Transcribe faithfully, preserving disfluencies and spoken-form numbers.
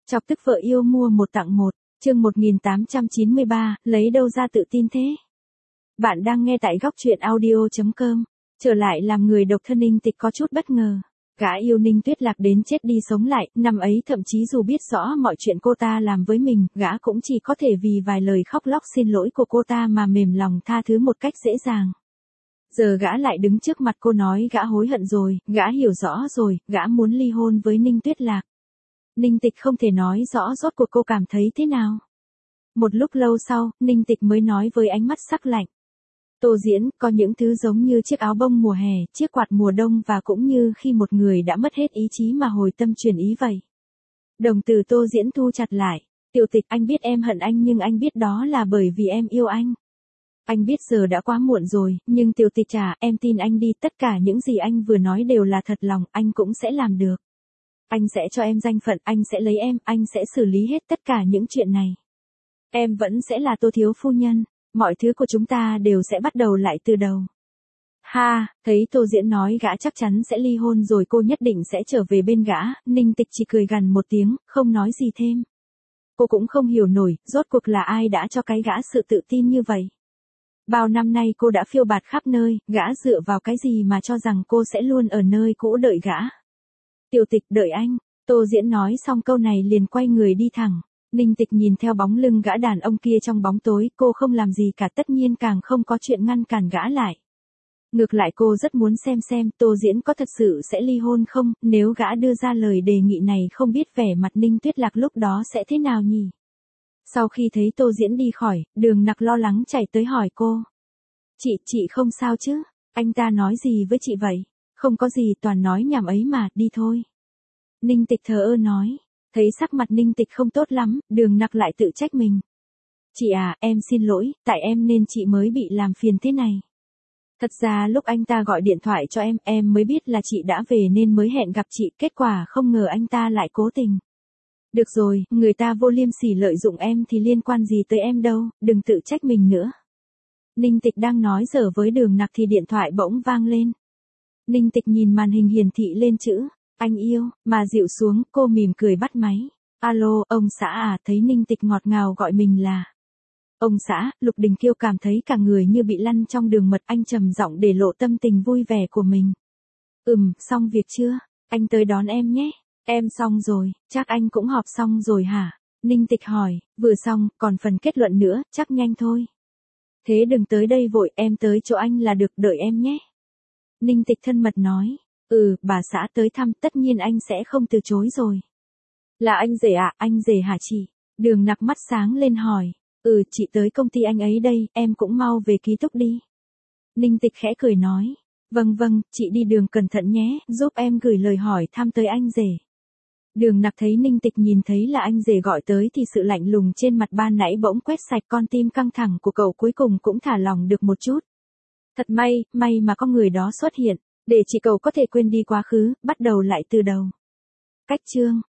Chọc tức vợ yêu mua một tặng một, chương một nghìn tám trăm chín mươi ba, lấy đâu ra tự tin thế? Bạn đang nghe tại góc truyện audio chấm com. Trở lại làm người độc thân Ninh Tịch có chút bất ngờ. Gã yêu Ninh Tuyết Lạc đến chết đi sống lại, năm ấy thậm chí dù biết rõ mọi chuyện cô ta làm với mình, gã cũng chỉ có thể vì vài lời khóc lóc xin lỗi của cô ta mà mềm lòng tha thứ một cách dễ dàng. Giờ gã lại đứng trước mặt cô nói gã hối hận rồi, gã hiểu rõ rồi, gã muốn ly hôn với Ninh Tuyết Lạc. Ninh Tịch không thể nói rõ rốt cuộc cô cảm thấy thế nào. Một lúc lâu sau, Ninh Tịch mới nói với ánh mắt sắc lạnh. Tô Diễn, có những thứ giống như chiếc áo bông mùa hè, chiếc quạt mùa đông và cũng như khi một người đã mất hết ý chí mà hồi tâm chuyển ý vậy. Đồng từ Tô Diễn thu chặt lại. Tiểu Tịch, anh biết em hận anh nhưng anh biết đó là bởi vì em yêu anh. Anh biết giờ đã quá muộn rồi, nhưng Tiểu Tịch à, em tin anh đi, tất cả những gì anh vừa nói đều là thật lòng, anh cũng sẽ làm được. Anh sẽ cho em danh phận, anh sẽ lấy em, anh sẽ xử lý hết tất cả những chuyện này. Em vẫn sẽ là Tô thiếu phu nhân, mọi thứ của chúng ta đều sẽ bắt đầu lại từ đầu. Ha, thấy Tô Diễn nói gã chắc chắn sẽ ly hôn rồi cô nhất định sẽ trở về bên gã, Ninh Tịch chỉ cười gằn một tiếng, không nói gì thêm. Cô cũng không hiểu nổi, rốt cuộc là ai đã cho cái gã sự tự tin như vậy. Bao năm nay cô đã phiêu bạt khắp nơi, gã dựa vào cái gì mà cho rằng cô sẽ luôn ở nơi cũ đợi gã. Tiểu Tịch, đợi anh. Tô Diễn nói xong câu này liền quay người đi thẳng. Ninh Tịch nhìn theo bóng lưng gã đàn ông kia trong bóng tối, cô không làm gì cả, tất nhiên càng không có chuyện ngăn cản gã lại. Ngược lại cô rất muốn xem xem Tô Diễn có thật sự sẽ ly hôn không, nếu gã đưa ra lời đề nghị này không biết vẻ mặt Ninh Tuyết Lạc lúc đó sẽ thế nào nhỉ. Sau khi thấy Tô Diễn đi khỏi, Đường Nặc lo lắng chạy tới hỏi cô. Chị, chị không sao chứ? Anh ta nói gì với chị vậy? Không có gì, toàn nói nhảm ấy mà, đi thôi. Ninh Tịch thờ ơ nói. Thấy sắc mặt Ninh Tịch không tốt lắm, Đường Nặc lại tự trách mình. Chị à, em xin lỗi, tại em nên chị mới bị làm phiền thế này. Thật ra lúc anh ta gọi điện thoại cho em, em mới biết là chị đã về nên mới hẹn gặp chị, kết quả không ngờ anh ta lại cố tình. Được rồi, người ta vô liêm sỉ lợi dụng em thì liên quan gì tới em đâu, đừng tự trách mình nữa. Ninh Tịch đang nói dở với Đường Nặc thì điện thoại bỗng vang lên. Ninh Tịch nhìn màn hình hiển thị lên chữ anh yêu, mà dịu xuống, cô mỉm cười bắt máy. Alo, ông xã à, thấy Ninh Tịch ngọt ngào gọi mình là. Ông xã, Lục Đình Kiêu cảm thấy cả người như bị lăn trong đường mật, anh trầm giọng để lộ tâm tình vui vẻ của mình. Ừm, xong việc chưa? Anh tới đón em nhé. Em xong rồi, chắc anh cũng họp xong rồi hả? Ninh Tịch hỏi, vừa xong, còn phần kết luận nữa, chắc nhanh thôi. Thế đừng tới đây vội, em tới chỗ anh là được, đợi em nhé. Ninh Tịch thân mật nói. Ừ, bà xã tới thăm, tất nhiên anh sẽ không từ chối rồi. Là anh rể à, anh rể hả chị? Đường Nặc mắt sáng lên hỏi. Ừ, chị tới công ty anh ấy đây, em cũng mau về ký túc đi. Ninh Tịch khẽ cười nói. Vâng vâng, chị đi đường cẩn thận nhé, giúp em gửi lời hỏi thăm tới anh rể. Đường Nặc thấy Ninh Tịch nhìn thấy là anh rể gọi tới thì sự lạnh lùng trên mặt ban nãy bỗng quét sạch, con tim căng thẳng của cậu cuối cùng cũng thả lỏng được một chút. Thật may, may mà có người đó xuất hiện. Để chị cậu có thể quên đi quá khứ, bắt đầu lại từ đầu. Cách chương